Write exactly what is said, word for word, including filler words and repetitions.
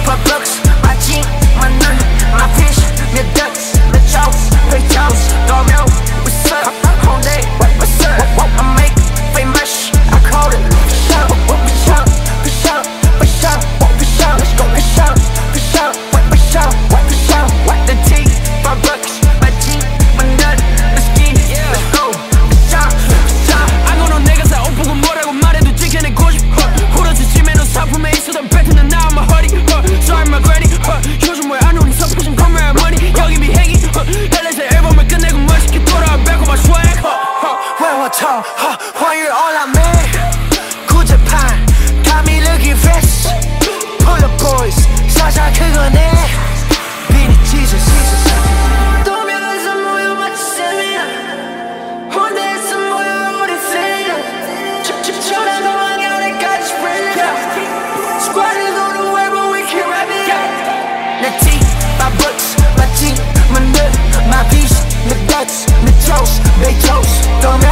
Pop books, my jean, my nun, my fish, my ducks, my chows, my chows, Dormeo, what's up? Hyundai, what's up? I make famous, I call it push up, push up, push up, push up, push up, let's go push up, push up, push up, push up, the T, my bucks, my jean, my nun, let's get it, let's go, push up, push up. 안 오는 내가 사 옷 보고 뭐라고 말해도 지켜내고 싶어. 후려치지면 너 상품에 있어도 뱉는 나 I'm a hurry. Sorry my granny. 요즘 왜 안 오니 서포션 come around money. 여기 비행기. 엘에이에서 앨범을 끝내고 멋있게 돌아와 back on my swag. 외워쳐 화요일 올라매 구제판 감이 looking fresh. Pull up boys 살살 그거네. Beat it Jesus. 도면에서 모여 마치 세미나. 혼내에서 모여 우리 세미나. 춥춥추한 공항에 아래까지 spread it out. Squaddy 도는 wherever we can rap it out. 내 티, my books, my jean, my nut, my beast, my guts, my toast, my toast.